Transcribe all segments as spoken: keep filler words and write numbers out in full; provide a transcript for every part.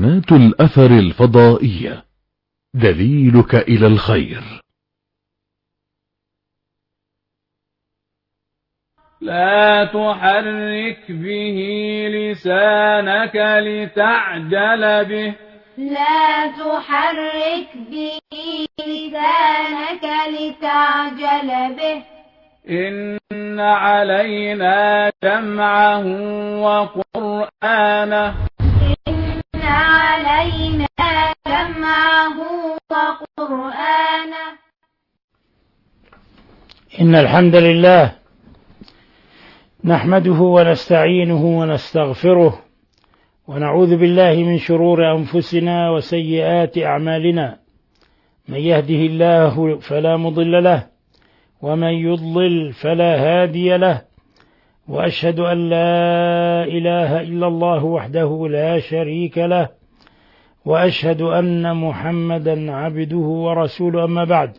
قناة الأثر الفضائية، دليلك إلى الخير. لا تحرك به لسانك لتعجل به لا تحرك به لسانك لتعجل به إن علينا جمعه وقرآنه إن علينا جمعه وقرآنه إن الحمد لله نحمده ونستعينه ونستغفره ونعوذ بالله من شرور أنفسنا وسيئات أعمالنا. من يهده الله فلا مضل له ومن يضلل فلا هادي له، وأشهد أن لا إله إلا الله وحده لا شريك له، وأشهد أن محمدا عبده ورسوله. أما بعد،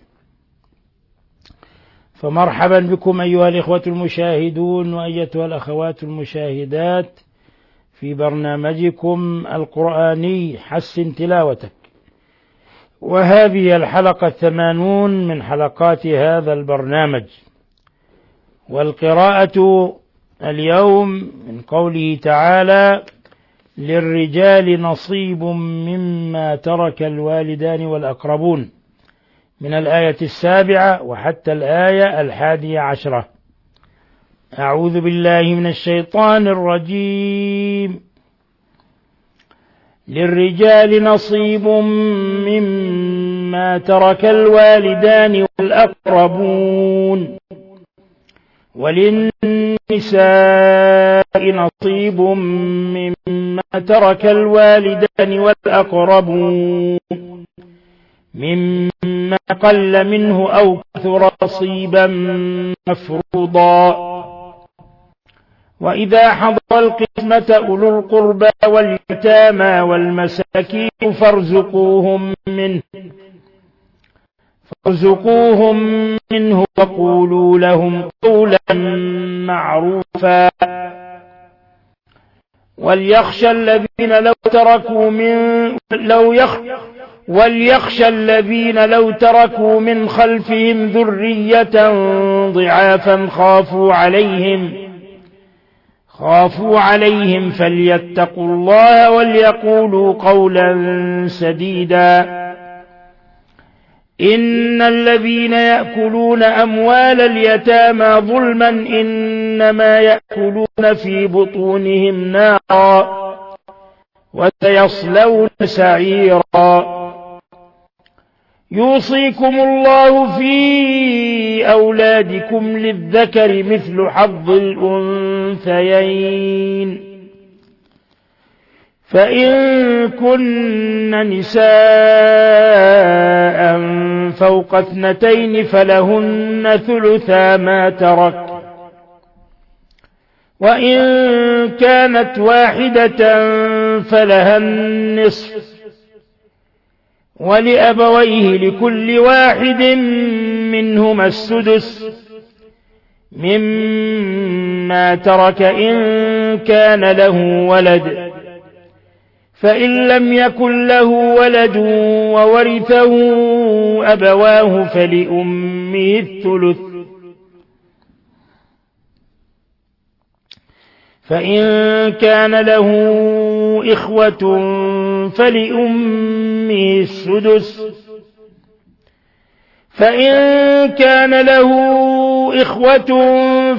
فمرحبا بكم أيها الإخوة المشاهدون وأيتها الأخوات المشاهدات في برنامجكم القرآني حسن تلاوتك، وهذه الحلقة الثمانون من حلقات هذا البرنامج. والقراءة اليوم من قوله تعالى: للرجال نصيب مما ترك الوالدان والأقربون، من الآية السابعة وحتى الآية الحادية عشرة. أعوذ بالله من الشيطان الرجيم. للرجال نصيب مما ترك الوالدان والأقربون، وللنساء نصيب مما ترك الوالدان والأقربون مما قل منه أو كثر نصيبا مفروضا. وإذا حضر القسمة أولو القربى واليتامى والمساكين فارزقوهم منه فارزقوهم منه وقولوا لهم قولا معروفا. وليخشى الذين لو تركوا من لو يخ وليخشى الذين لو تركوا من خلفهم ذرية ضعافا خافوا عليهم خافوا عليهم فليتقوا الله وليقولوا قولا سديدا. إن الذين يأكلون أموال اليتامى ظلما إنما يأكلون في بطونهم نارا وسيصلون سعيرا. يوصيكم الله في أولادكم للذكر مثل حظ الأنثيين، فإن كن نساء فوق اثنتين فلهن ثلثا ما ترك، وإن كانت واحدة فلها النصف، ولأبويه لكل واحد منهما السدس مما ترك إن كان له ولد، فإن لم يكن له ولد وورثه أبواه فلأمه الثلث، فإن كان له إخوة فلأمه السدس، فإن كان له إخوة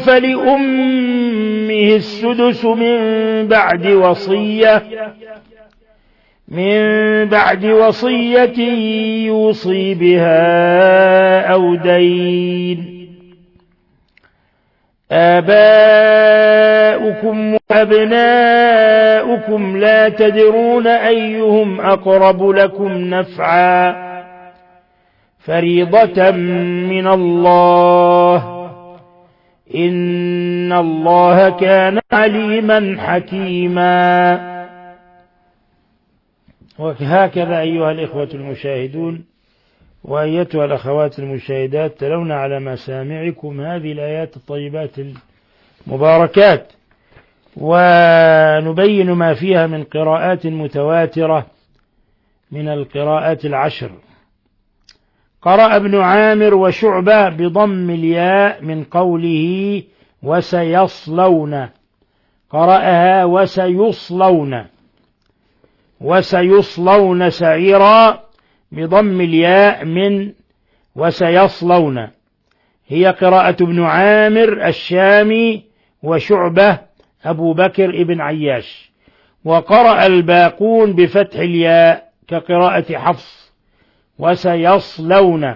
فلأمه السدس من بعد وصية من بعد وصية يوصي بها أو دين. آباؤكم وأبناؤكم لا تدرون أيهم أقرب لكم نفعا، فريضة من الله، إن الله كان عليما حكيما. وهكذا أيها الإخوة المشاهدون وأيتها الأخوات المشاهدات، تلون على مسامعكم هذه الآيات الطيبات المباركات، ونبين ما فيها من قراءات متواترة من القراءات العشر. قرأ ابن عامر وشعبة بضم الياء من قوله وسيصلون، قرأها وسيصلون، وسيصلون سعيرا بضم الياء من وسيصلون، هي قراءة ابن عامر الشامي وشعبة أبو بكر ابن عياش. وقرأ الباقون بفتح الياء كقراءة حفص وسيصلون.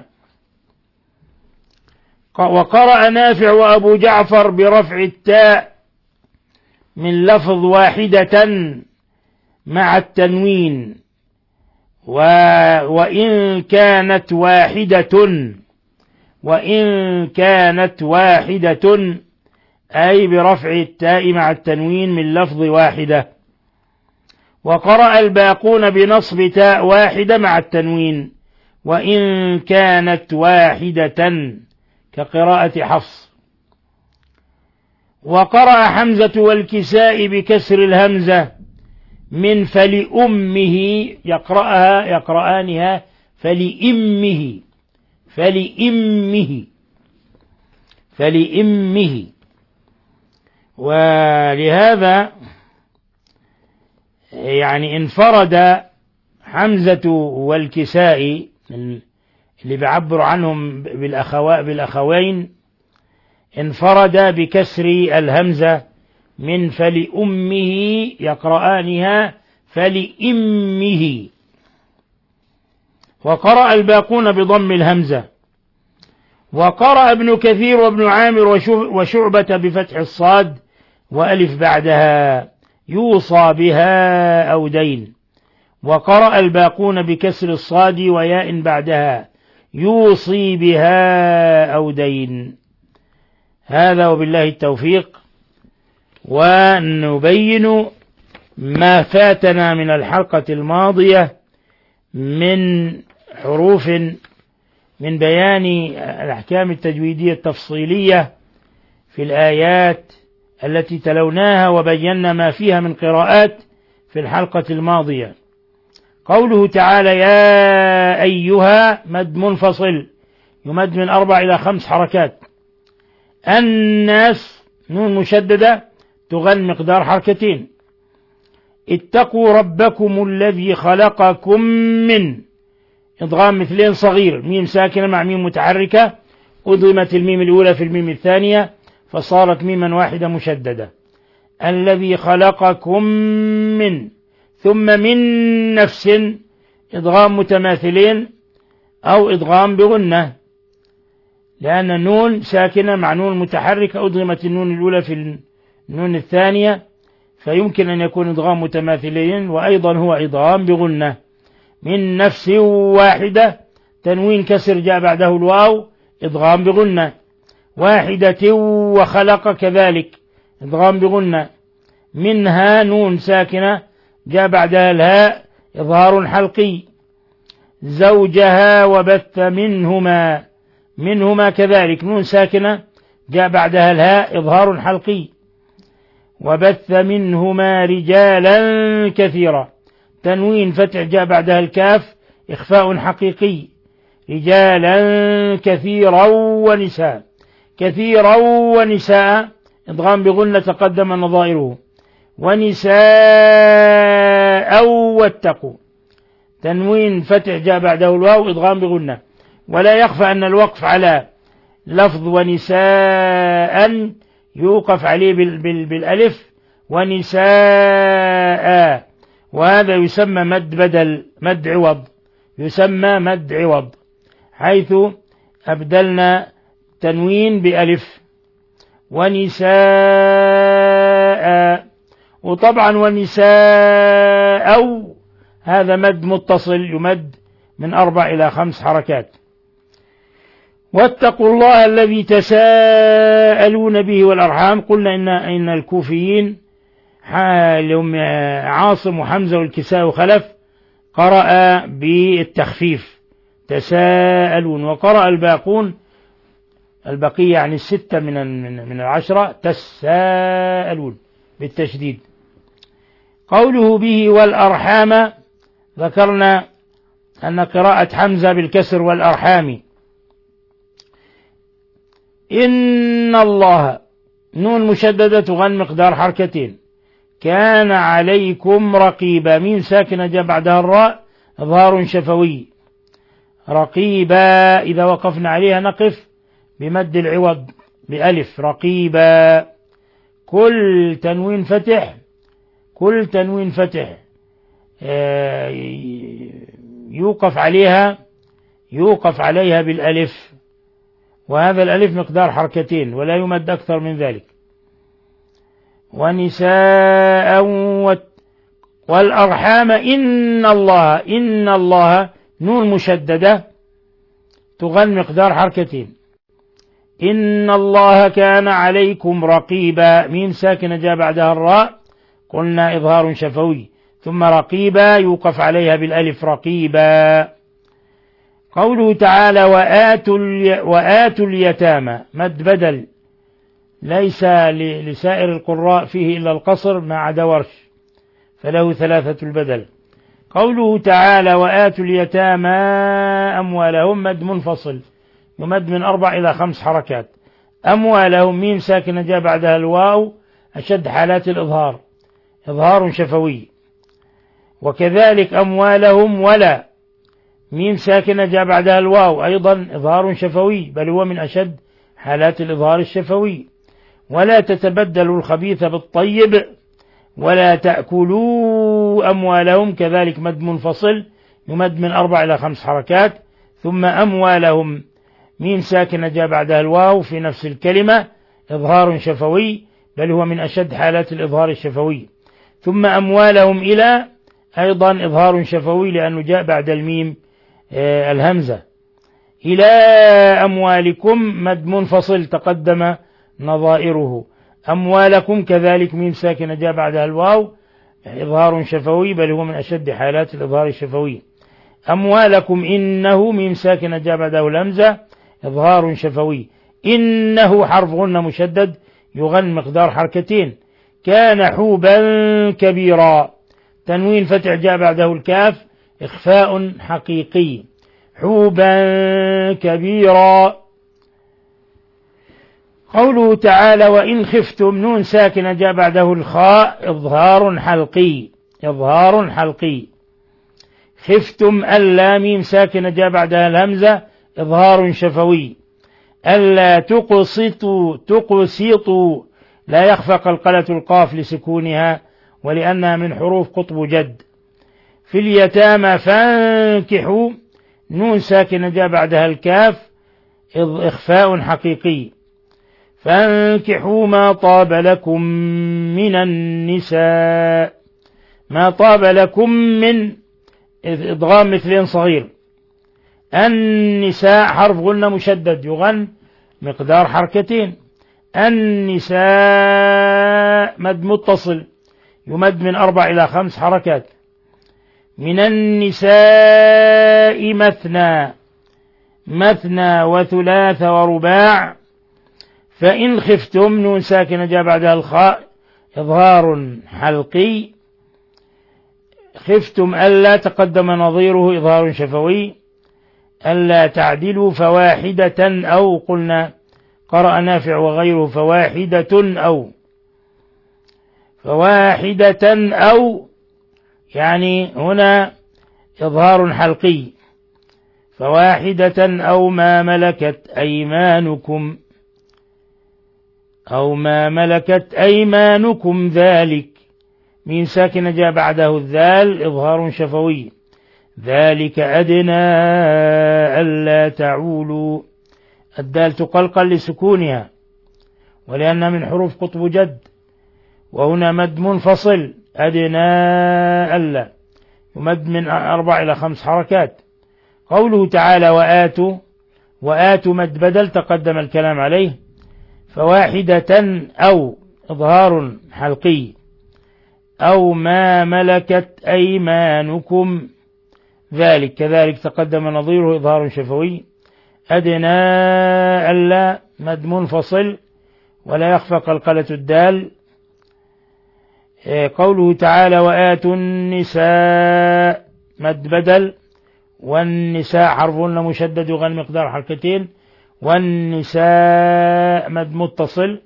وقرأ نافع وأبو جعفر برفع التاء من لفظ واحدة مع التنوين، و وإن كانت واحدة، وإن كانت واحدة أي برفع التاء مع التنوين من لفظ واحدة. وقرأ الباقون بنصب تاء واحدة مع التنوين وإن كانت واحدة كقراءة حفص. وقرأ حمزة والكساء بكسر الهمزة من فلأمه، يقرأها يقرآنها فلإمه، فلإمه، فلإمه. ولهذا يعني انفرد حمزة والكساء اللي بيعبر عنهم بالأخوات بالأخوين، انفرد بكسر الهمزة من فلأمه، يقرآنها فلإمه. وقرأ الباقون بضم الهمزة. وقرأ ابن كثير وابن عامر وشعبة بفتح الصاد وألف بعدها يوصى بها أو دين. وقرأ الباقون بكسر الصاد وياء بعدها يوصي بها أو دين. هذا وبالله التوفيق. ونبين ما فاتنا من الحلقة الماضية من حروف من بيان الأحكام التجويدية التفصيلية في الآيات التي تلوناها وبينا ما فيها من قراءات في الحلقة الماضية. قوله تعالى يا أيها مد منفصل يمد من أربع إلى خمس حركات. الناس نون مشددة تغن مقدار حركتين. اتقوا ربكم الذي خلقكم من، إضغام مثلين صغير، ميم ساكنة مع ميم متحركة، أضغمت الميم الأولى في الميم الثانية فصارت ميما واحدة مشددة. الذي خلقكم من، ثم من نفس، إضغام متماثلين أو إضغام بغنة، لأن النون ساكنة مع نون متحركة، أضغمت النون الأولى في النون الثانية فيمكن أن يكون إضغام متماثلين، وأيضا هو إضغام بغنة. من نفس واحدة، تنوين كسر جاء بعده الواو، إضغام بغنة. واحدة وخلق كذلك إضغام بغنة. منها نون ساكنة جاء بعدها الهاء، إظهار حلقي. زوجها وبث منهما، منهما كذلك نون ساكنة جاء بعدها الهاء، إظهار حلقي. وبث منهما رجالا كثيرا، تنوين فتح جاء بعدها الكاف، إخفاء حقيقي. رجالا كثيرا ونساء، كثيرا ونساء إضغام بغنة تقدم نظائره. ونساء واتقوا، تنوين فتح جاء بعده الواو، إضغام بغنة. ولا يخفى أن الوقف على لفظ ونساء يوقف عليه بالألف ونساء، وهذا يسمى مد بدل، مد عوض، يسمى مد عوض، حيث أبدلنا تنوين بألف. ونساء، وطبعا ونساء هذا مد متصل يمد من أربع إلى خمس حركات. واتقوا الله الذي تساءلون به والأرحام. قلنا إن إن الكوفيين حالهم عاصم وحمزة والكساء وخلف قرأ بالتخفيف تساءلون، وقرأ الباقون البقية يعني الستة من من العشرة تساءلون بالتشديد. قوله به والأرحام ذكرنا أن قراءة حمزة بالكسر والأرحام. إن الله نون مشددة تغن مقدار حركتين. كان عليكم رقيبا ميم ساكنة جاء بعدها الراء إظهار شفوي. رقيبا إذا وقفنا عليها نقف بمد العوض بألف رقيبا. كل تنوين فتح كل تنوين فتح يوقف عليها يوقف عليها بالألف، وهذا الألف مقدار حركتين ولا يمد أكثر من ذلك. ونساء والأرحام إن الله إن الله نون مشددة تغن مقدار حركتين. إن الله كان عليكم رقيبا ميم ساكنة جاء بعدها الراء قلنا إظهار شفوي، ثم رقيبا يوقف عليها بالألف رقيبا. قوله تعالى وآتوا, وآتوا اليتامى مد بدل ليس لسائر القراء فيه إلا القصر ما عدا ورش فله ثلاثة البدل. قوله تعالى وآتوا اليتامى أموالهم مد منفصل يمد من أربع إلى خمس حركات. أموالهم ميم ساكنة جاء بعدها الواو أشد حالات الإظهار إظهار شفوي. وكذلك أموالهم ولا ميم ساكنة جاء بعدها الواو أيضا إظهار شفوي بل هو من أشد حالات الإظهار الشفوي. ولا تتبدلوا الخبيث بالطيب ولا تأكلوا أموالهم كذلك مد منفصل يمد من أربع إلى خمس حركات. ثم أموالهم ميم ساكنة جاء بعدها الواو في نفس الكلمة إظهار شفوي بل هو من أشد حالات الإظهار الشفوي. ثم أموالهم إلى أيضا إظهار شفوي لأنه جاء بعد الميم آه الهمزة. إلى أموالكم مد منفصل تقدم نظائره. أموالكم كذلك ميم ساكنة جاء بعدها الواو إظهار شفوي بل هو من أشد حالات الإظهار الشفوي. أموالكم إنه ميم ساكنة جاء بعده الهمزة إظهار شفوي. إنه حرف غنة مشدد يغن مقدار حركتين. كان حوبا كبيرا تنوين فتح جاء بعده الكاف إخفاء حقيقي. حوبا كبيرا. قوله تعالى وإن خفتم نون ساكنة جاء بعده الخاء إظهار حلقي إظهار حلقي. خفتم ألا ميم ساكنة جاء بعدها الهمزة إظهار شفوي. ألا تقسطوا تقسطوا لا يخفى قلقلة القاف لسكونها ولأنها من حروف قطب جد. في اليتامى فانكحوا نون ساكنة جاء بعدها الكاف إخفاء حقيقي. فانكحوا ما طاب لكم من النساء ما طاب لكم من إضغام مثلين صغير. النساء حرف غنة مشدد يغن مقدار حركتين. النساء مد متصل يمد من أربع إلى خمس حركات. من النساء مثنى مثنى وثلاث ورباع. فإن خفتم نون ساكنة جاء بعدها الخاء إظهار حلقي. خفتم ألا تقدم نظيره إظهار شفوي. ألا تعدلوا فواحدة أو قلنا قرأ نافع وغيره فواحدة أو فواحدة أو يعني هنا إظهار حلقي. فواحدة أو ما ملكت أيمانكم أو ما ملكت أيمانكم ذلك ميم ساكنة جاء بعده الذال إظهار شفوي. ذلك أدنى ألا تعولوا الدال تقلقل لسكونها ولأنها من حروف قطب جد. وهنا مد منفصل أدنى ألا يمد من أربع إلى خمس حركات. قوله تعالى وآتوا وآتوا مد بدل تقدم الكلام عليه. فواحدة أو إظهار حلقي. أو ما ملكت أيمانكم ذلك كذلك تقدم نظيره إظهار شفوي. أدنى ألا مد منفصل ولا يخفى قلقلة الدال. قوله تعالى وآتوا النساء مد بدل والنساء حرفهن مشدد يغن مقدار حركتين، والنساء مد متصل.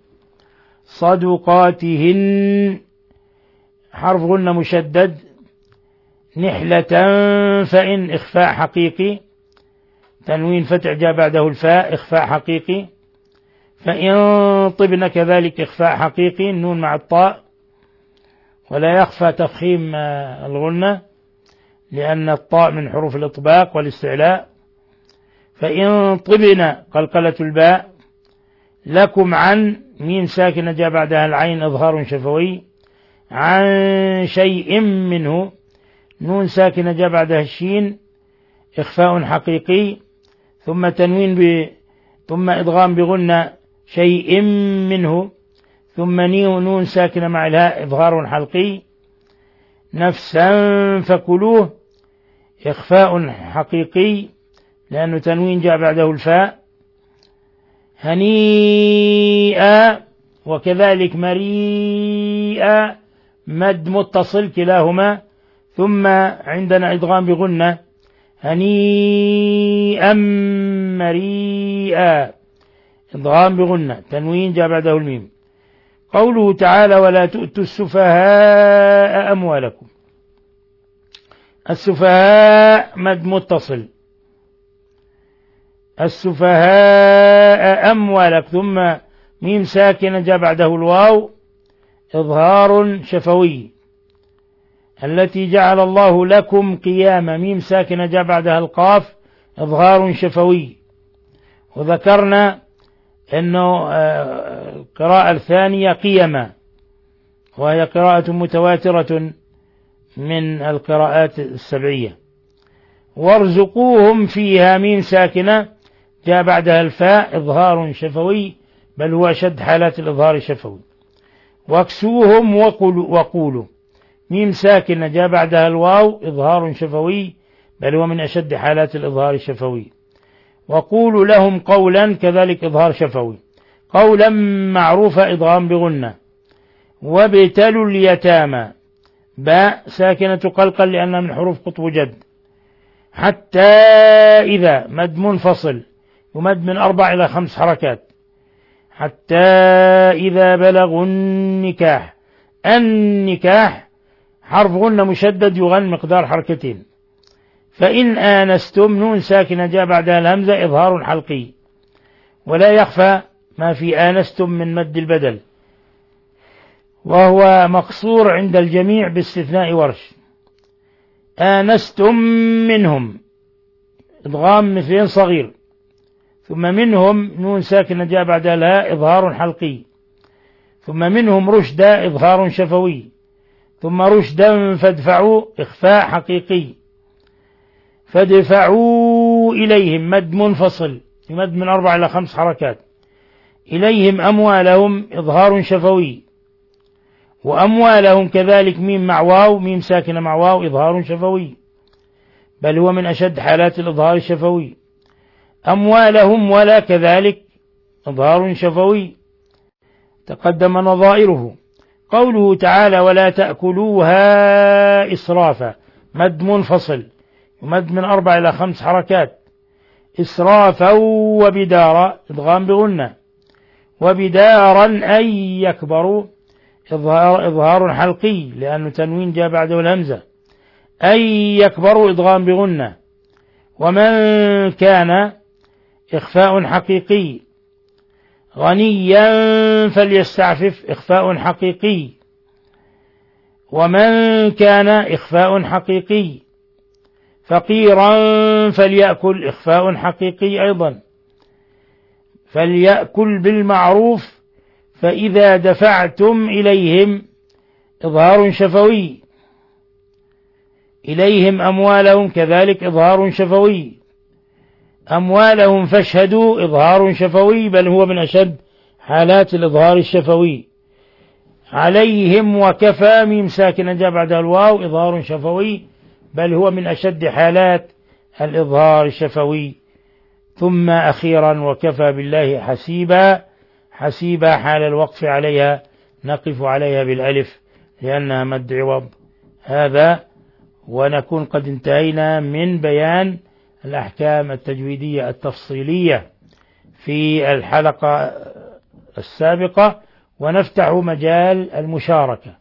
صدقاتهن حرفهن مشدد. نحلة فإن إخفاء حقيقي، تنوين فتح جاء بعده الفاء إخفاء حقيقي. فإن طبن كذلك إخفاء حقيقي، النون مع الطاء، ولا يخفى تفخيم الغنة لأن الطاء من حروف الإطباق والاستعلاء. فإن طبن قلقلة الباء. لكم عن ميم ساكنة جاء بعدها العين إظهار شفوي. عن شيء منه نون ساكنة جاء بعدها الشين إخفاء حقيقي، ثم تنوين ب... ثم إدغام بغنة شيء منه، ثم نون ساكنة مع الهاء إظهار حلقي. نفسا فكلوه إخفاء حقيقي لأنه تنوين جاء بعده الفاء. هنيئا وكذلك مريئا مد متصل كلاهما، ثم عندنا إدغام بغنة هنيئا مريئا إدغام بغنة، تنوين جاء بعده الميم. قوله تعالى ولا تؤتوا السفهاء أموالكم. السفهاء مد متصل. السفهاء أموالك، ثم ميم ساكنة جاء بعده الواو إظهار شفوي. التي جعل الله لكم قياما ميم ساكنة جاء بعدها القاف إظهار شفوي. وذكرنا أنه القراءة الثانية قيما، وهي قراءة متواترة من القراءات السبعية. وارزقوهم فيها ميم ساكنة جاء بعدها الفاء إظهار شفوي، بل هو أشد حالات الإظهار الشفوي. واكسوهم وقولوا, وقولوا ميم ساكنة جاء بعدها الواو إظهار شفوي، بل هو من أشد حالات الإظهار الشفوي. وقولوا لهم قولا كذلك إظهار شفوي. قولا معروفة إضغام بغنة. وابتلوا اليتامى باء ساكنة قلقل لأنها من حروف قطب جد. حتى إذا مد منفصل يمد من أربع إلى خمس حركات. حتى إذا بلغوا النكاح. النكاح حرف غنة مشدد يغن مقدار حركتين. فإن آنستم نون ساكنة جاء بعدها الهمزة إظهار حلقي، ولا يخفى ما في آنستم من مد البدل، وهو مقصور عند الجميع باستثناء ورش. آنستم منهم إدغام مثلين صغير، ثم منهم نون ساكنة جاء بعدها الهاء إظهار حلقي، ثم منهم رشدا إظهار شفوي، ثم رشدا فادفعوا إخفاء حقيقي. فادفعوا إليهم مد منفصل يمد من أربع إلى خمس حركات. إليهم أموالهم إظهار شفوي، وأموالهم كذلك ميم مع واو ميم ساكنة مع واو إظهار شفوي، بل هو من أشد حالات الإظهار الشفوي. أموالهم ولا كذلك إظهار شفوي تقدم نظائره. قوله تعالى ولا تأكلوها إسرافا مد منفصل يمد من أربع إلى خمس حركات. إسرافا وبدارا إدغام بغنة. وبدارا أن يكبروا إظهار, إظهار حلقي لأنه تنوين جاء بعده الهمزة. أن يكبروا إدغام بغنة. ومن كان إخفاء حقيقي. غنيا فليستعفف إخفاء حقيقي. ومن كان إخفاء حقيقي. فقيرا فليأكل إخفاء حقيقي أيضا. فليأكل بالمعروف فإذا دفعتم إليهم إظهار شفوي. إليهم أموالهم كذلك إظهار شفوي. أموالهم فاشهدوا إظهار شفوي، بل هو من أشد حالات الإظهار الشفوي. عليهم وكفى ميم ساكنة جاء بعدها الواو إظهار شفوي، بل هو من أشد حالات الإظهار الشفوي. ثم أخيرا وكفى بالله حسيبا. حسيبا حال الوقف عليها نقف عليها بالألف لأنها مد عوض. هذا ونكون قد انتهينا من بيان الأحكام التجويدية التفصيلية في الحلقة السابقة، ونفتح مجال المشاركة.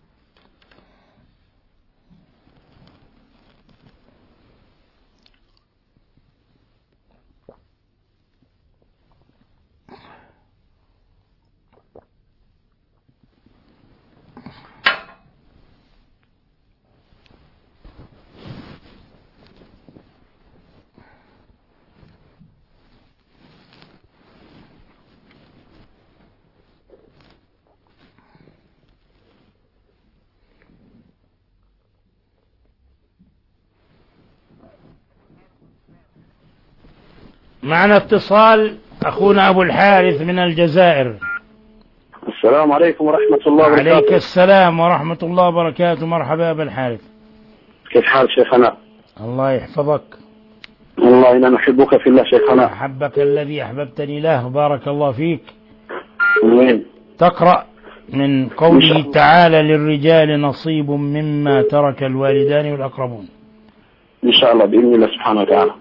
معنا اتصال أخونا أبو الحارث من الجزائر. السلام عليكم ورحمة الله وبركاته. عليك السلام ورحمة الله وبركاته. مرحبا أبو الحارث، كيف حال شيخنا؟ الله يحفظك. والله إنا نحبك في الله شيخنا. أحبك الذي أحببتني له، بارك الله فيك. أمين. تقرأ من قوله تعالى: للرجال نصيب مما ترك الوالدان والأقربون. إن شاء الله بإذن الله سبحانه وتعالى.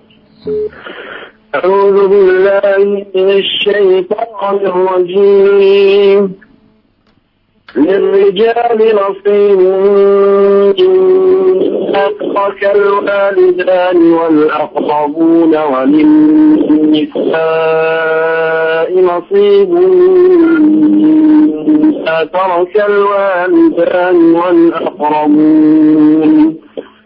أعوذ بالله من الشيطان الرجيم. للرجال نصيب مما ترك الوالدان والأقربون وللنساء نصيب مما ترك الوالدان والأقربون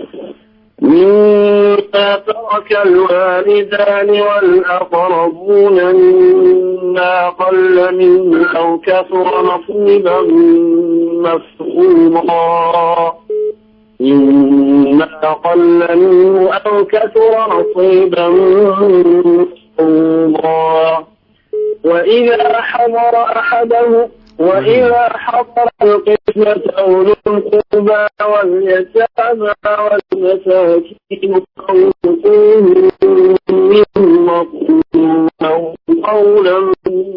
مما ترك الوالدان والأقربون مما قل منه أو كثر نصيبا مفروضا مما قل منه أو كثر نصيبا مفروضا وإذا حضر أحده وإذا حضر القسمة أولو القربى واليتامى والمساكين قولا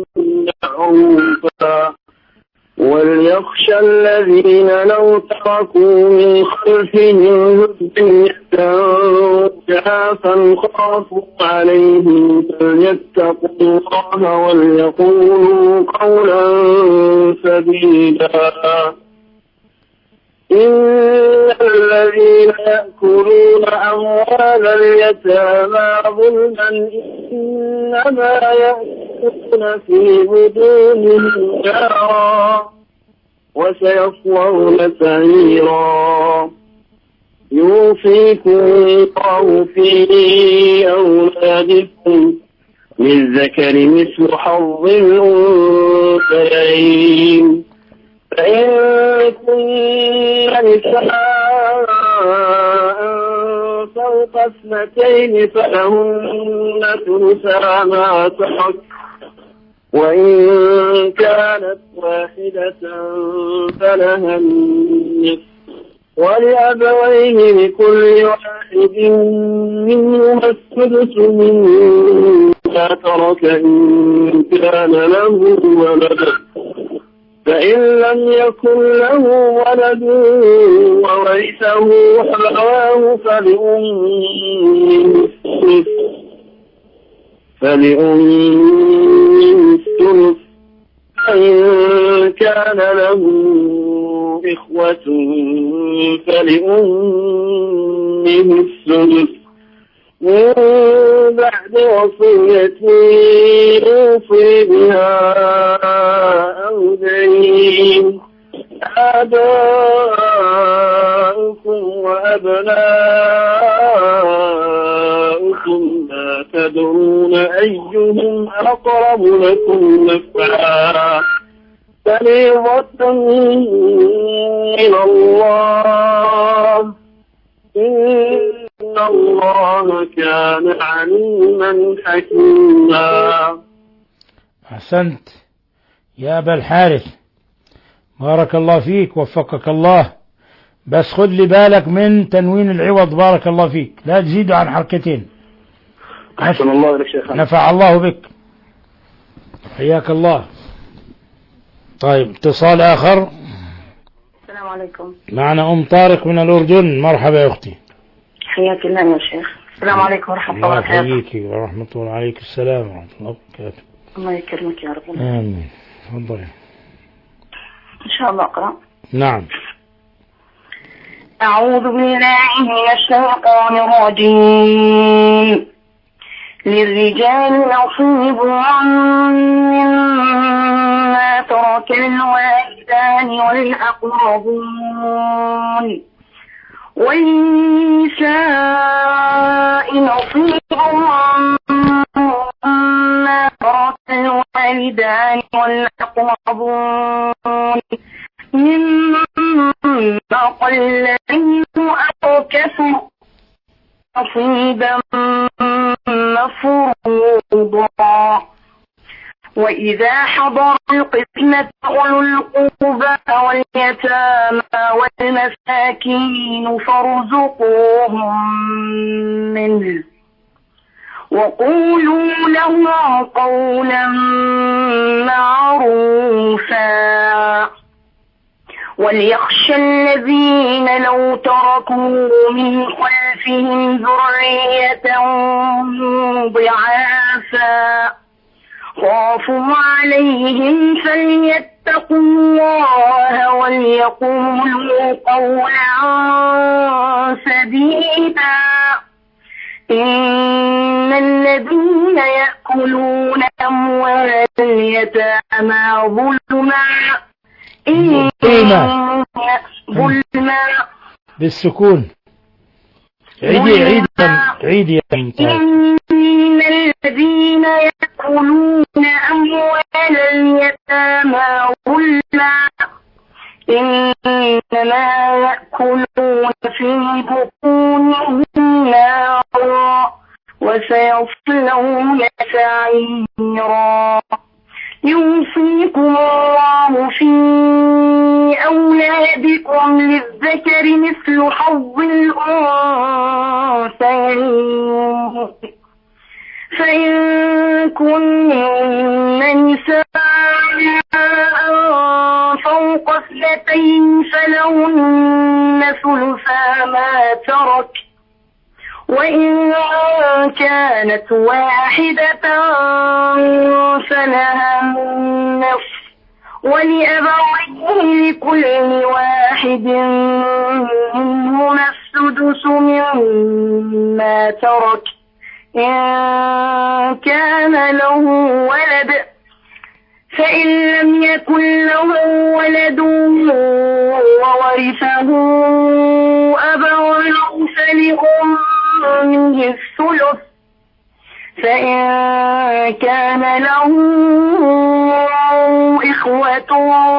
معروفا وليخشى الذين لو تركوا من خلفهم ذرية ضعافا خافوا عليهم فليتقوا الله وليقولوا قولا سديدا. إن الذين يأكلون أموال اليتامى ظلما إنما يأكلون في بدونهم نارا وسيصلون سعيرا. يوصيكم الله في أولادكم للذكر مثل حظ الأنثيين فإن كن نساء فوق اثنتين فلهن ثلثا ما ترك وإن كانت واحدة فلها النصف ولأبويه لكل واحد منهما السدس مما ترك إن كان له ولد فإن لم يكن له ولد وورثه أبواه فلأمه الثلث فلأمه الثلث فإن كان له إخوة فلأمه السدس من بعد وصية يوصي بها أو دين. آباؤكم وأبناؤكم لا تدرون أيهم أقرب لكم نفعا فريضة من الله إن الله كان عليما حكيما. أحسنت يا أبا الحارث، بارك الله فيك، وفقك الله. بس خذ لي بالك من تنوين العوض، بارك الله فيك، لا تزيد عن حركتين. أحسن الله إليك شيخنا. نفع الله بك، حياك الله. طيب اتصال آخر. السلام عليكم. معنا أم طارق من الأردن. مرحبا يا أختي. حياك الله يا شيخ. السلام عليكم ورحمة الله وبركاته. الله يحييك ورحمة الله. عليك السلام ورحمة الله وبركاته. الله يكرمك يا رب. آمين. تفضلي. إن شاء الله أقرأ. نعم. أعوذ بالله من الشيطان الرجيم. للرجال نصيب مما ترك الوالدان والأقربون وللنساء نصيب مما ترك الوالدان والأقربون مما قل منه أو كثر نصيبا مفروضا. وإذا حضر القسمة أولو القربى واليتامى والمساكين فارزقوهم منه وقولوا لهم قولا معروفا. وليخشى الذين لو تركوا من خلفهم ذرية ضعافا خافوا عليهم فليتقوا الله وليقولوا قولا سديدا. إن الذين يأكلون أموال اليتامى ظلما إنما ظلما بالسكون. عيدي عيدي عيدي يا بنت. إن الذين يأكلون أموال اليتامى ظلما إنما يأكلون في بطونهم نارا وسيصلون سعيرا. يوصيكم الله في أولادكم للذكر مثل حظ الأنثيين. فإن كن نساء فوق اثنتين فلهن ثلثا ما ترك وإن كانت واحدة فلها النصف ولأبويه لكل واحد منهما السدس مما ترك إن كان له ولد. فإن لم يكن له ولد وورثه أبواه فلأمه الثلث. فإن كان له إخوة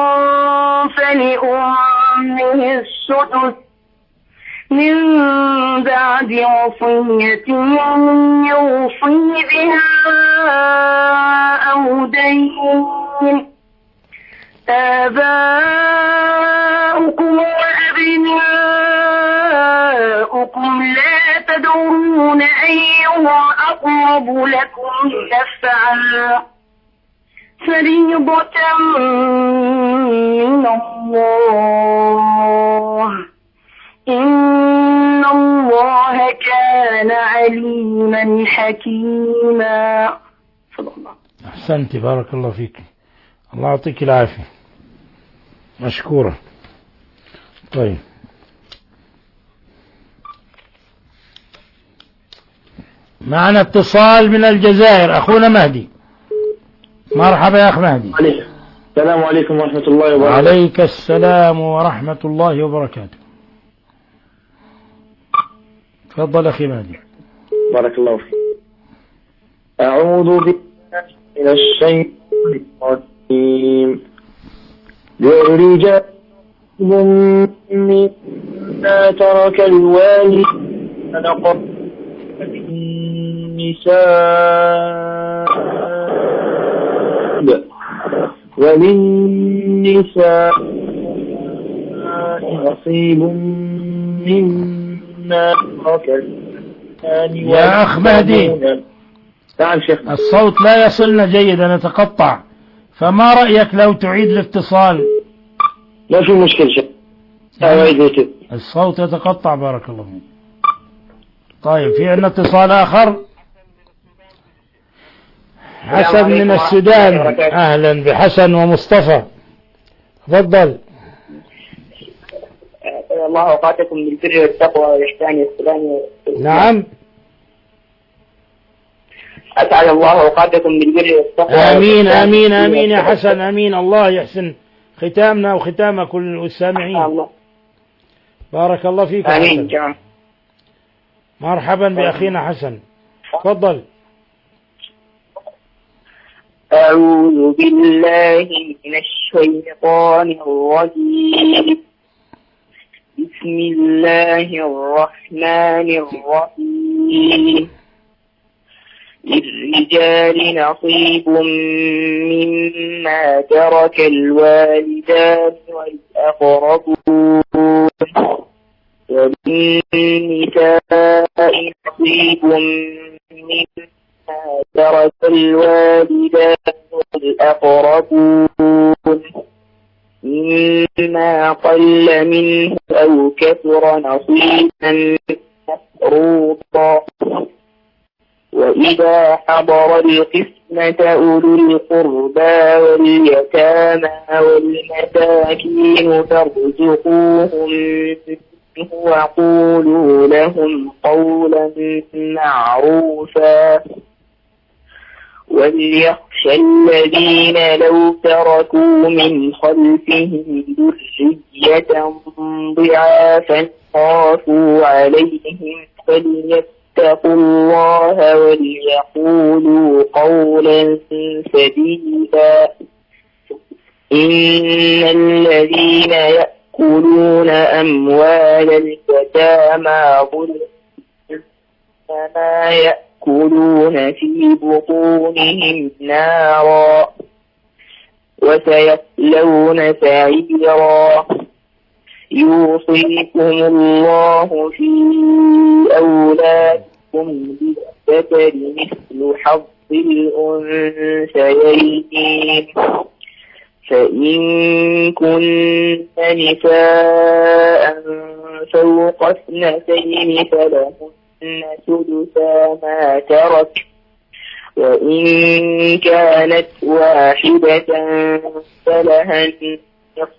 فلأمه السدس من بعد وصية يوصي بها أو دين. آباؤكم وأبناؤكم لا تدرون أيهم أقرب لكم نفعا فريضة من الله إن الله كان عليما حكيما. أحسنت بارك الله فيك. الله يعطيك العافية. مشكورة. طيب معنا اتصال من الجزائر أخونا مهدي. مرحبا يا أخ مهدي. السلام عليكم ورحمة الله وبركاته. عليك السلام ورحمة الله وبركاته. تفضل أخي مهدي. بارك الله فيك. أعوذ بالله من الشيطان الرجيم. للرجال مما ترك الوالد نقص النساء وللنساء نصيب مما ترك الوالدان. يا أخ مهدي نعم شيخنا. الصوت لا يصلنا جيدا نتقطع، فما رأيك لو تعيد الاتصال؟ لا في مشكلة شيخ. الصوت يتقطع. بارك الله فيك. طيب في عندنا اتصال آخر. حسن من السودان. أهلا بحسن ومصطفى، تفضل. الله أوقاتكم بالبر والتقوى والإحسان والسلام. نعم. أسعد الله أوقاتكم بالبر والتقوى. آمين آمين آمين يا حسن، آمين. الله يحسن ختامنا وختام كل السامعين. بارك الله فيك. آمين جميعا. مرحبا بأخينا حسن، تفضل. أعوذ بالله من الشيطان الرجيم. بسم الله الرحمن الرحيم. للرجال نصيب مما ترك الوالدان والأقربون وللنساء نصيب مما ترك الوالدان والأقربون مما قل منه أو كثر نصيبا مفروضا. وإذا حضر القسمة أولو القربى واليتامى والمساكين فارزقوهم منه وقولوا لهم قولا معروفا. وليخشى الذين لو تركوا من خلفهم ذرية ضعافا خافوا عليهم فليتقوا الله وليقولوا قولا سديدا. إن الذين يأكلون أموال اليتامى ظلما إنما يأكلون في بطونهم نارا وسيصلون سعيرا. يوصيكم الله في أولادكم للذكر مثل حظ الأنثيين. فإن كن نساء فوق اثنتين فلهن ثلثا ما ترك، وإن كانت واحدة فلها النصف،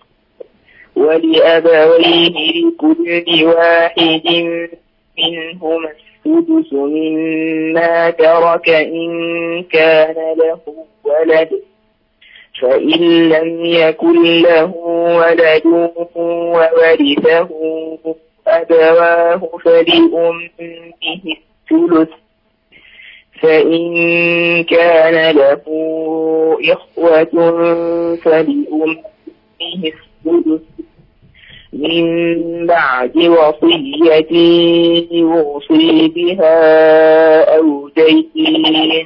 ولأبويه لكل واحد منهما السدس مما ترك إن كان له ولد، فإن لم يكن له ولد وورثه أبواه فلأمه الثلث، فإن كان له إخوة فلأمه السدس من بعد وصية يوصي بها أو دين.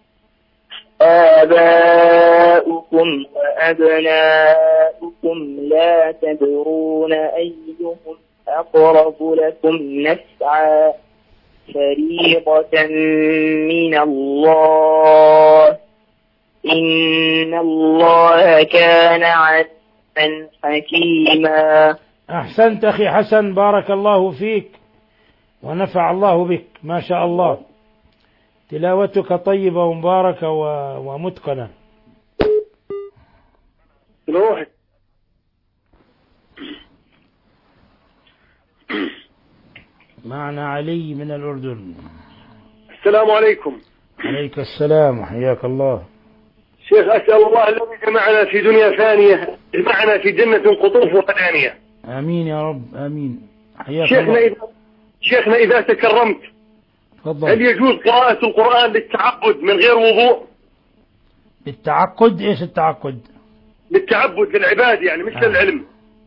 آباؤكم وأبناؤكم لا تدرون أيهم أقرب لكم نفعا فريضة من الله إن الله كان عليما حكيما. أحسنت أخي حسن، بارك الله فيك ونفع الله بك، ما شاء الله. تلاوتك طيبة ومباركة ومتقنة. معنا علي من الأردن. السلام عليكم. عليك السلام وحياك الله. شيخ، أسأل الله الذي جمعنا في دنيا ثانية جمعنا في جنة قطوفها دانية. آمين يا رب، آمين. حياك شيخنا الله. إذا شيخنا إذا تكرمت، تفضل. هل يجوز قراءة القرآن للتعبد من غير وضوء؟ للتعقد؟ إيش التعقد؟ للتعبد، للعباد يعني، مثل آه. العلم.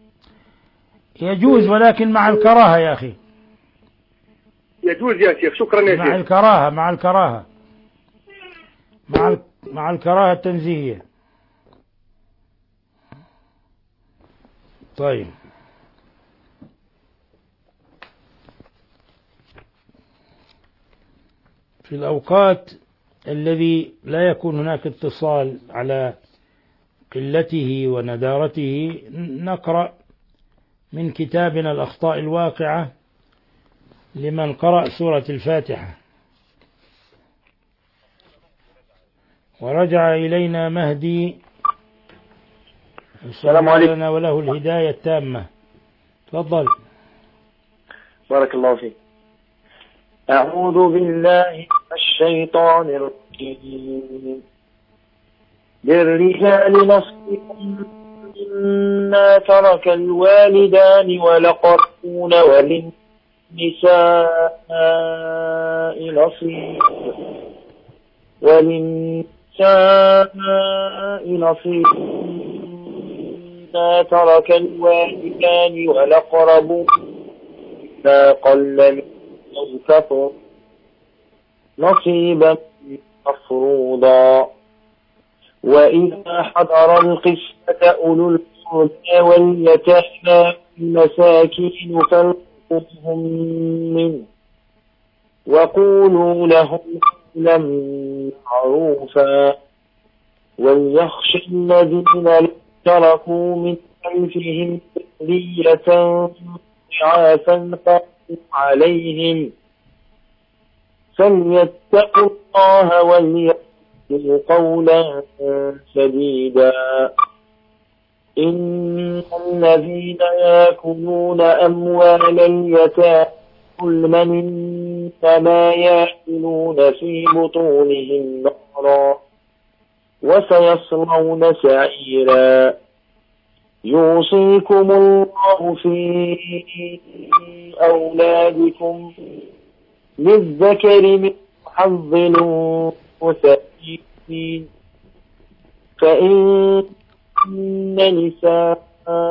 يجوز ولكن مع الكراهة يا أخي. يجوز يا شيخ، شكرا يا شيخ. مع الكراهة مع الكراهة مع مع الكراهة التنزيهية. طيب، في الأوقات الذي لا يكون هناك اتصال على قلته وندارته نقرأ من كتابنا الأخطاء الواقعة لمن قرأ سورة الفاتحة. ورجع إلينا مهدي السلام عليكم لنا وله الهداية التامة. تفضل. بارك الله فيك. أعوذ بالله من الشيطان الرجيم. للرجال نصيب مما ترك الوالدان والأقربون وللنساء نصيب وللنساء نصيب مما ترك الوالدان والأقربون ما قل منه أو كثر نصيبا مفروضا. وإذا حضر القسمة أولو القربى واليتامى والمساكين فارزقوهم منه وقولوا لهم قولا معروفا. وليخشى الذين لو تركوا من خلفهم ذرية ضعافا خافوا عليهم فليتقوا الله وليقولوا قولا سديدا. إن الذين يأكلون أموال اليتامى ظلما إنما يأكلون في بطونهم نارا وسيصلون سعيرا. يوصيكم الله في أولادكم للذكر مثل حظ الأنثيين. فإن نساء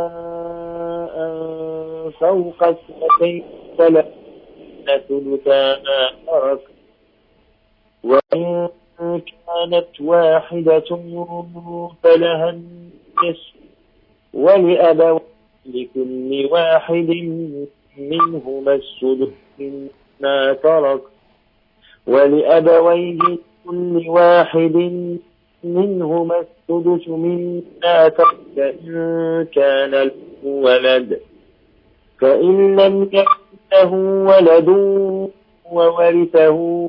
فوق اثنتين فلهن ثلثا ما ترك وإن كانت واحدة فلها النصف ولأبويه لكل واحد منهما السدس مما ترك ولأبويه لكل واحد منهما السدس مما ترك إن كان له ولد. فإن لم يكن له ولد وورثه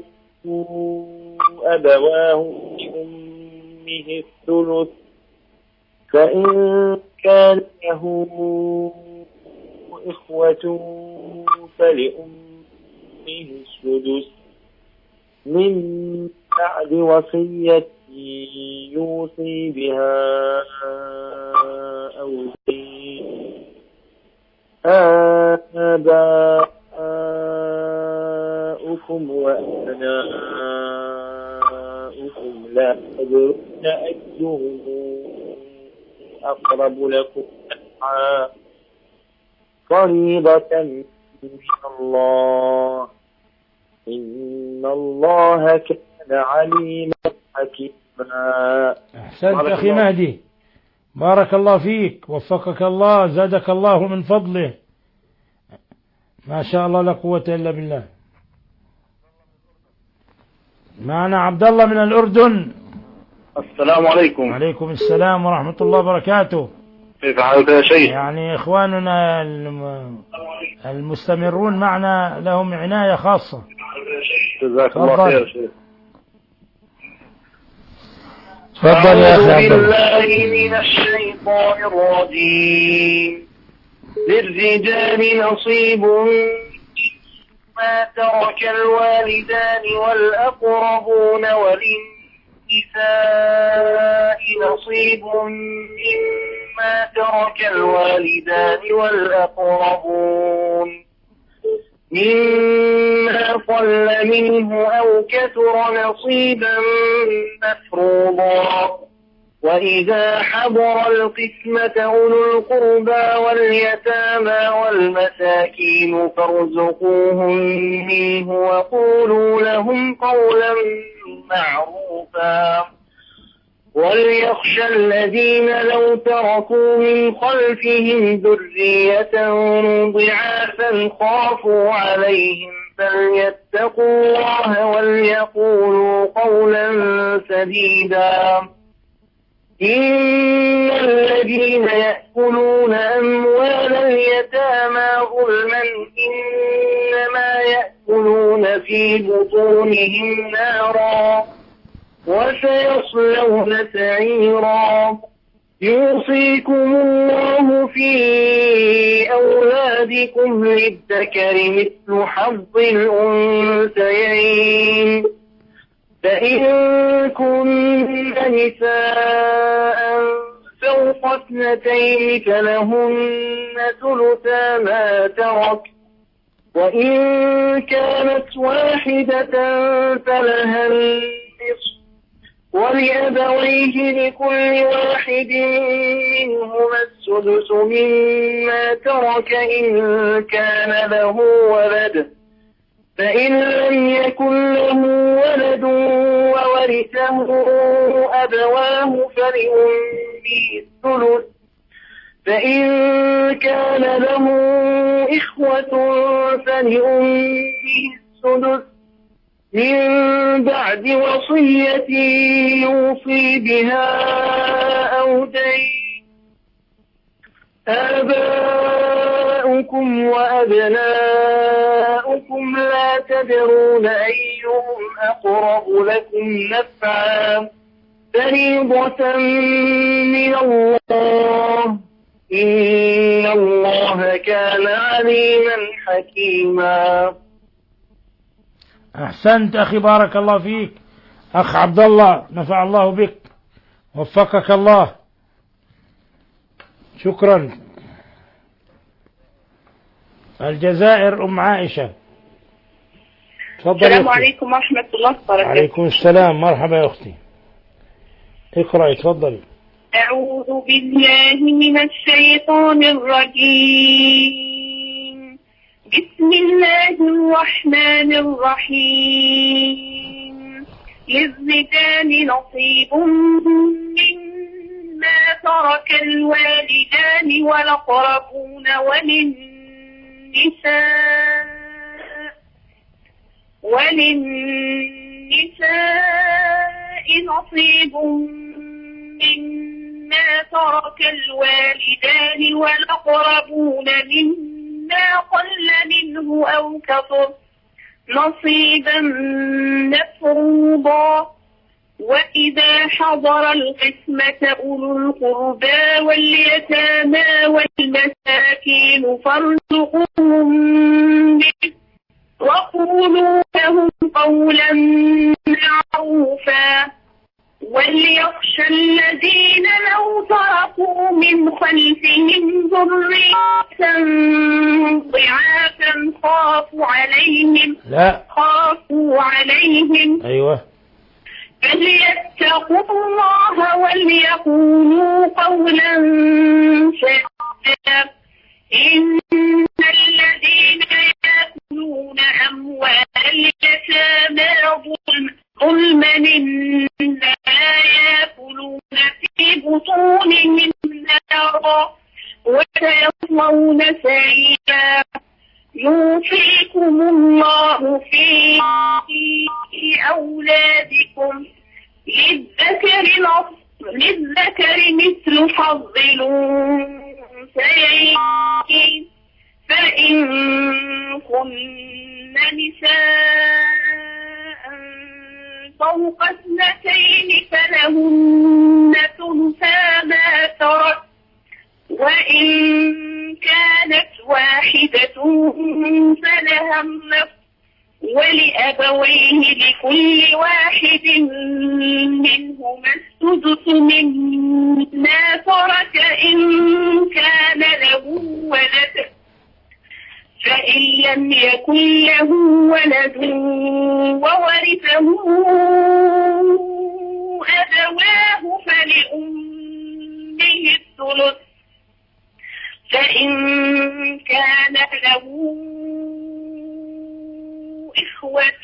أبواه لأمه الثلث. فإن كان له إخوة فلأمه السدس من بعد وصية يوصي بها أو دين. آباؤكم وأبناؤكم لا تدرون أيهم أقرب لكم نفعا فريضة من الله إن الله كان عليما حكيما. أحسنت أخي مهدي، بارك الله فيك، وفقك الله، زادك الله من فضله، ما شاء الله لا قوة إلا بالله. معنا عبد الله من الأردن. السلام عليكم. عليكم السلام ورحمة الله وبركاته. كيف حالك يا شيخ؟ يعني إخواننا المستمرون معنا لهم عناية خاصة. جزاك الله خير شيخ. تفضل يا أخي عبد الله. أعوذ بالله من الشيطان الرجيم. للرجال نصيب مما ترك الوالدان والأقربون وللنساء نصيب مما ترك الوالدان والأقربون مما قل منه أو كثر نصيبا مفروضا. وإذا حضر القسمة أولو القربى واليتامى والمساكين فارزقوهم منه وقولوا لهم قولا معروفا. وليخشى الذين لو تركوا من خلفهم ذرية ضعافا خافوا عليهم فليتقوا الله وليقولوا قولا سديدا. إن الذين يأكلون أموال اليتامى اليتامى ظلما إنما يأكلون في بطونهم نارا وسيصلون سعيرا. يوصيكم الله في أولادكم للذكر مثل حظ الأنثيين. فإن كن نساء فوق اثنتين فلهن ثلثا ما ترك، وإن كانت واحدة فلها النصف، ولأبويه لكل واحد منهما السدس مما ترك إن كان له ولد، فإن لم يكن له ولد وورثه أبواه فلأمه الثلث، فإن كان له إخوة فلأمه السدس من بعد وصية يوصي بها أو دين. آباؤكم وأبناؤكم لا تدرون أيهم أقرب لكم نفعا فريضة من الله إن الله كان عليما حكيما. أحسنت أخي، بارك الله فيك. أخ عبد الله، نفع الله بك، وفقك الله، شكرا. الجزائر أم عائشة، تفضل. السلام عليكم ورحمة الله وبركاته. عليكم السلام، مرحبا يا أختي، اقرأي تفضل. أعوذ بالله من الشيطان الرجيم. بسم الله الرحمن الرحيم. للرجال نصيب مما ترك الوالدان والأقربون وللنساء وللنساء نصيب مما ترك الوالدان والأقربون مما قل منه أو كثر نصيبا مفروضا. وإذا حضر القسمة أولو القربى واليتامى والمساكين فارزقوهم به وقولوا لهم قولا معروفا. وليخشى الذين لو تركوا من خلفهم ذرية ضعافا خافوا عليهم لا خافوا عليهم أيوة فليتقوا الله وليقولوا قولا سديدا. إن الذين يأكلون أموال اليتامى ظلما إنما يأكلون في بطونهم نارا وسيصلون سعيرا. يوصيكم الله في أولادكم للذكر للذكر مثل حظ الأنثيين. فإن كن نساء فوق اثنتين فلهن ثلثا ما ترك، وإن كانت واحدة فلها النصف، ولأبويه لكل واحد منهما السدس مما ترك إن كان له ولد، فإن لم يكن له ولد وورثه أبواه فلأمه الثلث، فإن كان له إخوة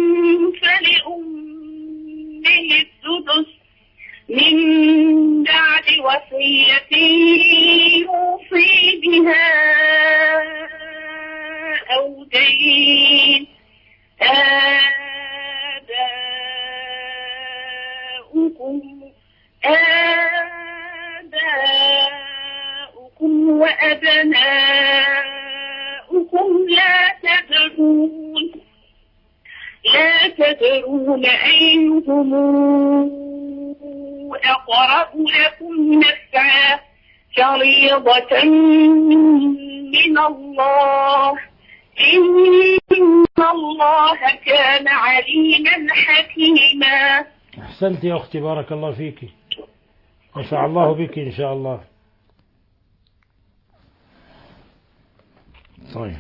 فلأمه السدس من بعد وصية يوصي بها أو دين. آباؤكم آباؤكم وأبناؤكم لا تدرون أيهم أقرب لكم نفعا فريضة من الله إن الله كان عليما حكيما. أحسنت يا أختي، بارك الله فيك، نفع الله بك إن شاء الله. طيب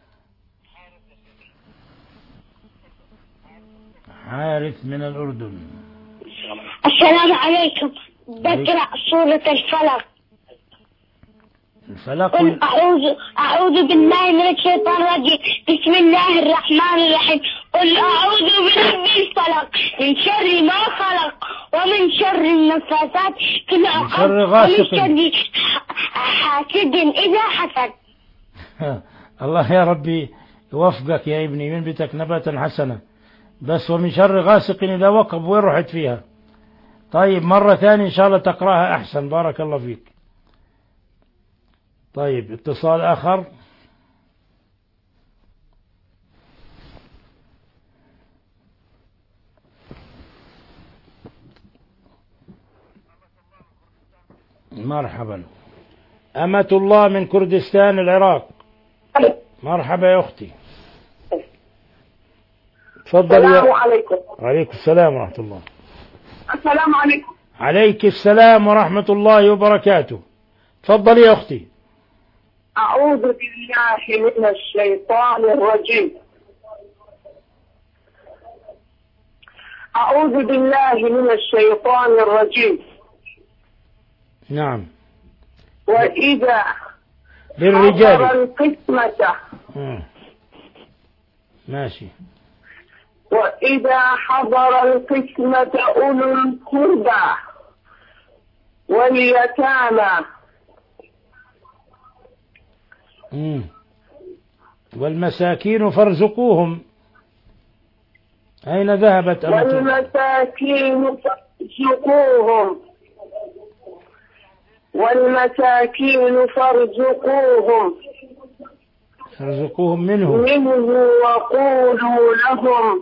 حارث من الأردن. السلام عليكم. بقرأ سورة الفلق. الفلق. قل أعوذ أعوذ بالله من الشيطان الرجيم. بسم الله الرحمن الرحيم. قل أعوذ برب الفلق من شر ما خلق ومن شر النفاثات في العقد ومن شر حاسد إذا حسد. الله يا ربي يوفقك يا ابني، ينبتك نباتا حسنا، بس ومن شر غاسق إذا وقب، وين رحت فيها؟ طيب مرة ثانية إن شاء الله تقرأها أحسن، بارك الله فيك. طيب اتصال آخر. مرحبا. أمة الله من كردستان العراق. مرحبا يا أختي، تفضل. السلام عليكم. وعليكم السلام ورحمة الله. السلام عليكم. عليك السلام ورحمة الله وبركاته. تفضل يا أختي. أعوذ بالله من الشيطان الرجيم. أعوذ بالله من الشيطان الرجيم. نعم. وإذا للرجال القسمة. ماشي. وإذا حضر القسمة أولو القربى واليتامى مم. والمساكين فارزقوهم. أين ذهبت أمة؟ والمساكين فارزقوهم والمساكين فارزقوهم فارزقوهم منه منه وقولوا لهم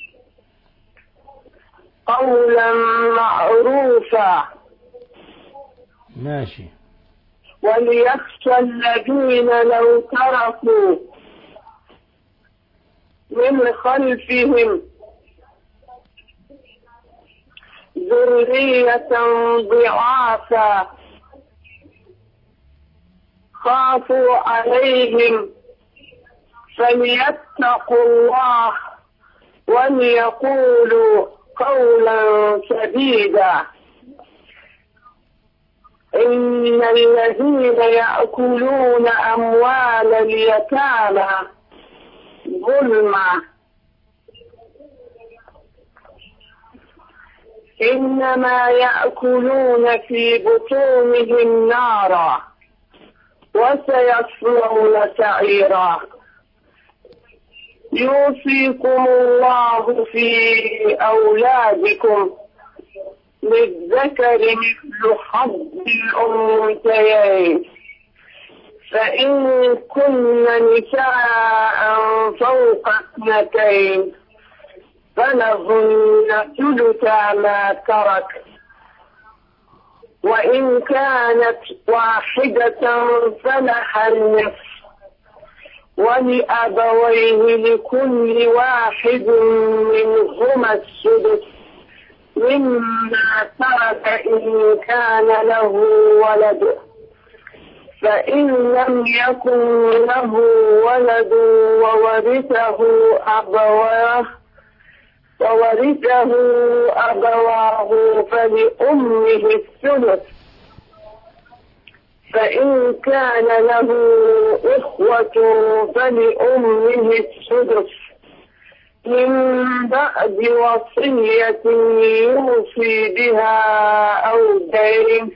قولا معروفا. ماشي. وليخشى الذين لو تركوا من خلفهم ذرية ضعافا خافوا عليهم فليتقوا الله وليقولوا قولا سديدا. إن الذين يأكلون أموال اليتامى ظلما إنما يأكلون في بطونهم نارا وسيصلون سعيرا. يوصيكم الله في أولادكم للذكر مثل حظ الأنثيين، فإن كن نساء فوق اثنتين فلهن ثلثا ما ترك، وإن كانت واحدة فلها النصف، ولأبويه لكل واحد منهما السدس مما ترك إن كان له ولد، فإن لم يكن له ولد وورثه أبواه وورثه أبواه فلأمه الثلث، فإن كان له إخوة فلأمه السدس من بعد وصية يوصي بها أو دين.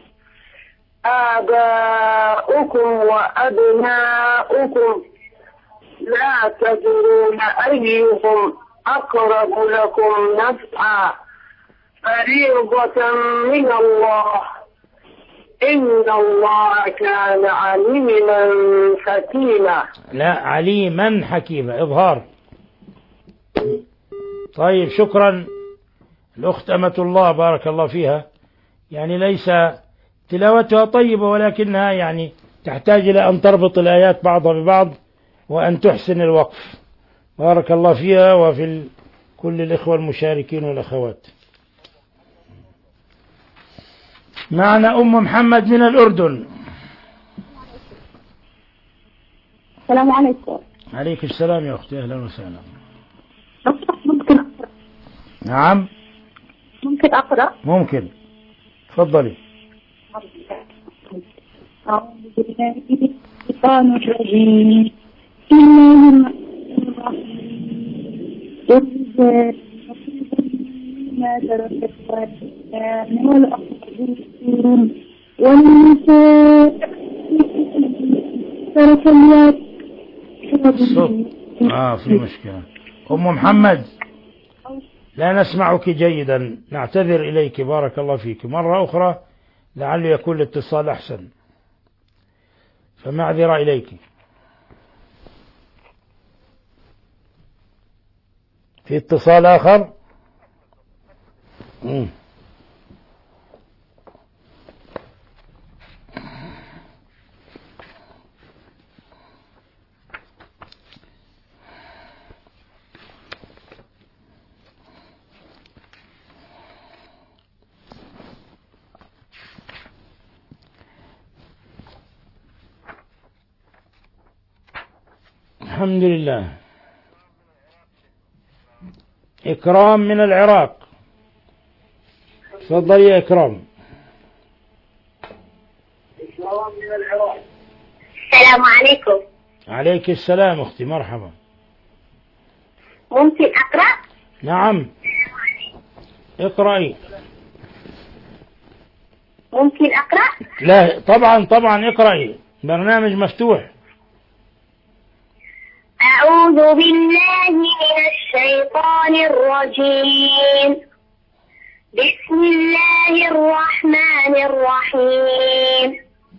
آباؤكم وأبناؤكم لا تدرون أيهم أقرب لكم نفعا فريضة من الله إن الله كان عليما حكيما. لا، عليما حكيما إظهار. طيب شكرا. الأخت أمة الله بارك الله فيها، يعني ليس تلاوتها طيبة ولكنها يعني تحتاج إلى أن تربط الآيات بعضها ببعض وأن تحسن الوقف. بارك الله فيها وفي كل الإخوة المشاركين والأخوات. معنا أم محمد من الأردن. السلام عليكم. عليك السلام يا أختي، أهلا وسهلا. ممكن أقرأ؟ نعم ممكن أقرأ؟ ممكن، تفضلي. أعوذ بالله من الشيطان الرجيم. بسم الله الرحمن الرحيم. ما تركت والإنسان والأقربون والنساء ترك الواد. آه في مشكلة. أم محمد لا نسمعك جيدا، نعتذر إليك. بارك الله فيك. مرة أخرى لعل يكون الاتصال أحسن، فمعذرة إليك. في اتصال آخر. مم. الحمد لله. إكرام من العراق، تفضل يا إكرام. إكرام من العراق. السلام عليكم. عليك السلام أختي، مرحبا. ممكن أقرأ؟ نعم اقرأي. ممكن أقرأ؟ لا طبعا طبعا اقرأي، برنامج مفتوح. أعوذ بالله من الشيطان الرجيم. بسم الله الرحمن الرحيم.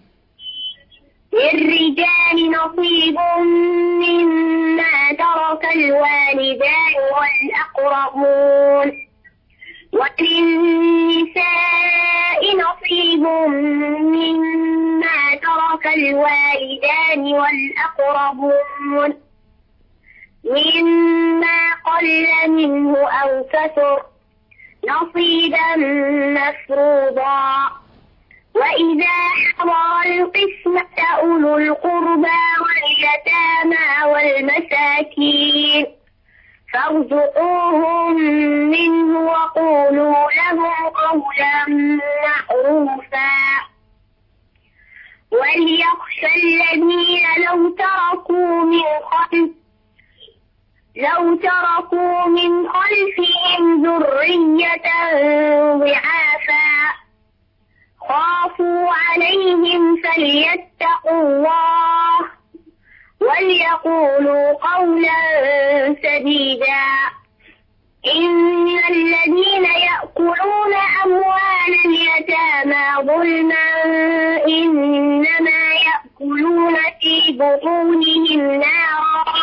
للرجال نصيب مما ترك الوالدان والأقربون وللنساء نصيب مما ترك الوالدان والأقربون مما قل منه أو كثر نصيبا مفروضا. وإذا حضر القسمة أولو القربى واليتامى والمساكين فارزقوهم منه وقولوا لهم قولا معروفا. وليخشى الذين لو تركوا من خلف لو تركوا من خلفهم ذرية ضعافا خافوا عليهم فليتقوا الله وليقولوا قولا سديدا. إن الذين يأكلون أموال اليتامى ظلما إنما يأكلون في بطونهم نارا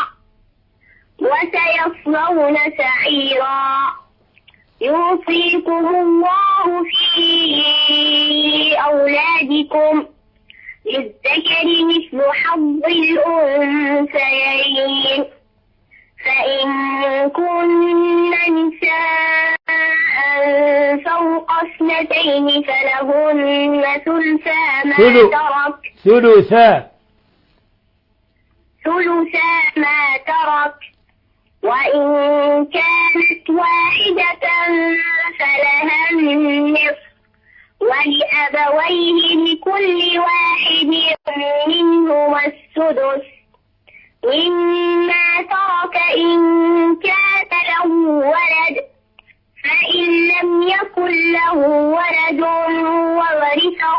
وسيصلون سعيرا. يوصيكم الله في أولادكم للذكر مثل حظ الأنثيين. فإن كن نساء فوق اثنتين فلهن ثلثا ما ترك ثلثا ثلثا ما ترك وإن كانت واحدة فلها النصف ولأبويه لكل واحد منهما السدس مما ترك إن كان له ولد. فإن لم يكن له ولد وورثه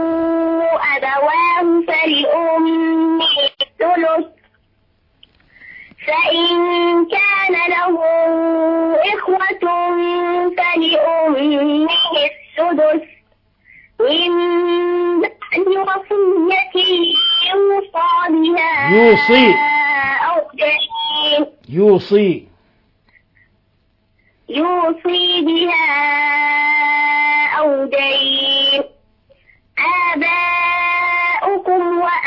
أبواه فلأمه الثلث. فإن كان له إخوة فلأمه السدس من بعد وصية يوصى بها يوصي أو دين يوصي يوصي بها أو دين. آباؤكم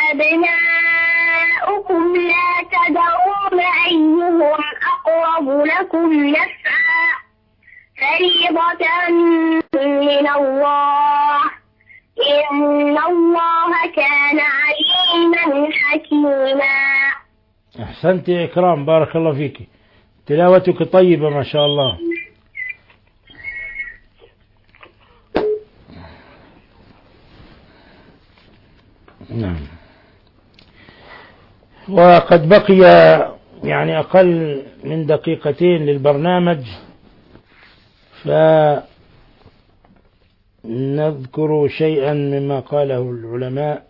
وأبناؤكم لا تدرون أيهم أقرب لكم نفعا فريضة من الله إن الله كان عليما حكيما. أحسنت يا إكرام، بارك الله فيك، تلاوتك طيبة ما شاء الله. نعم. وقد بقي يعني أقل من دقيقتين للبرنامج، فنذكر شيئا مما قاله العلماء.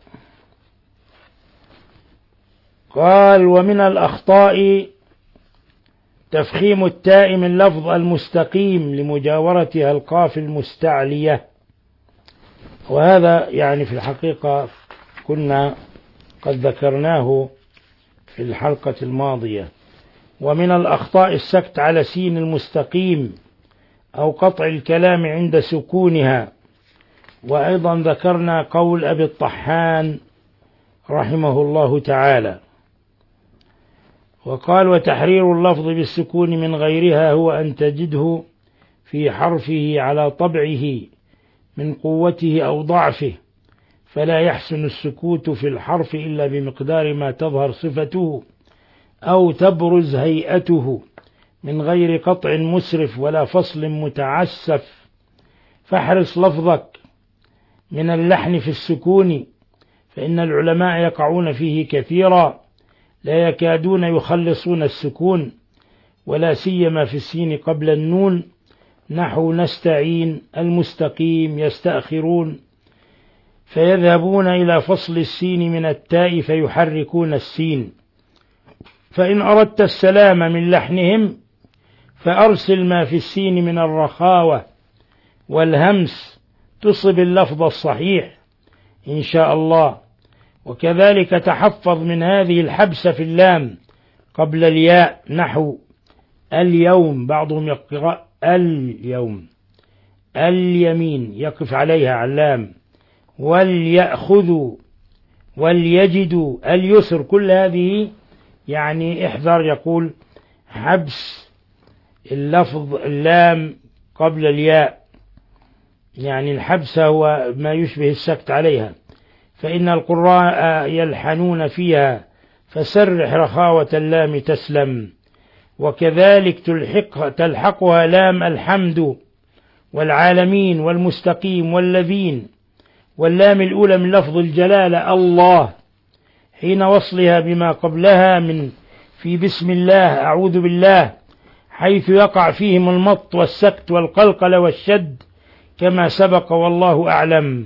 قال: ومن الأخطاء تفخيم التاء من لفظ المستقيم لمجاورتها القاف المستعلية، وهذا يعني في الحقيقة كنا قد ذكرناه في الحلقة الماضية. ومن الأخطاء السكت على سين المستقيم أو قطع الكلام عند سكونها. وأيضا ذكرنا قول أبي الطحان رحمه الله تعالى، وقال: وتحرير اللفظ بالسكون من غيرها هو أن تجده في حرفه على طبعه من قوته أو ضعفه، فلا يحسن السكوت في الحرف إلا بمقدار ما تظهر صفته أو تبرز هيئته من غير قطع مسرف ولا فصل متعسف. فاحرص لفظك من اللحن في السكون، فإن العلماء يقعون فيه كثيرا، لا يكادون يخلصون السكون، ولا سيما في السين قبل النون، نحو نستعين، المستقيم، يستأخرون، فيذهبون إلى فصل السين من التاء فيحركون السين. فإن أردت السلام من لحنهم فأرسل ما في السين من الرخاوة والهمس، تصب اللفظ الصحيح إن شاء الله. وكذلك تحفظ من هذه الحبسة في اللام قبل الياء، نحو اليوم، بعضهم يقرأ اليوم، اليمين يقف عليها علام، وليأخذوا، وليجدوا، اليسر، كل هذه يعني احذر، يقول حبس اللفظ اللام قبل الياء، يعني الحبس هو ما يشبه السكت عليها، فإن القراء يلحنون فيها، فسرح رخاوة اللام تسلم. وكذلك تلحق تلحقها لام الحمد والعالمين والمستقيم والذين، واللام الأولى من لفظ الجلالة الله، حين وصلها بما قبلها من في بسم الله، أعوذ بالله، حيث يقع فيهم المط والسكت والقلقل والشد كما سبق والله أعلم.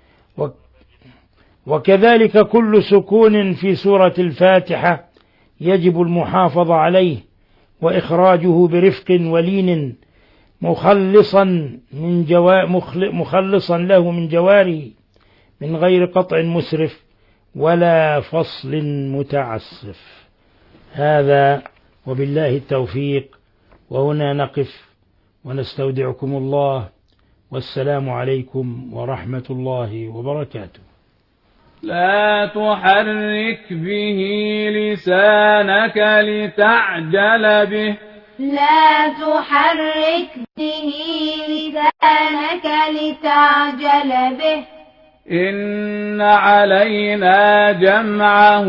وكذلك كل سكون في سورة الفاتحة يجب المحافظة عليه وإخراجه برفق ولين، مخلصا من جوا مخلصا له من جواره من غير قطع مسرف ولا فصل متعسف. هذا وبالله التوفيق. وهنا نقف ونستودعكم الله، والسلام عليكم ورحمة الله وبركاته. لا تحرك به لسانك لتعجل به لا تحرك به لسانك لتعجل به إن علينا جمعه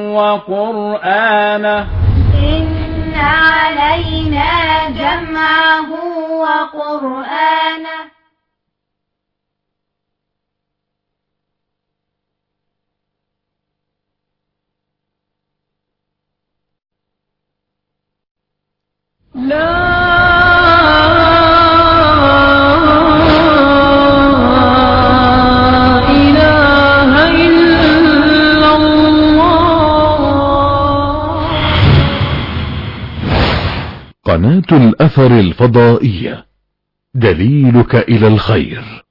وقرآنه إن علينا جمعه وقرآنه لا إله إلا الله. قناة الأثر الفضائية، دليلك إلى الخير.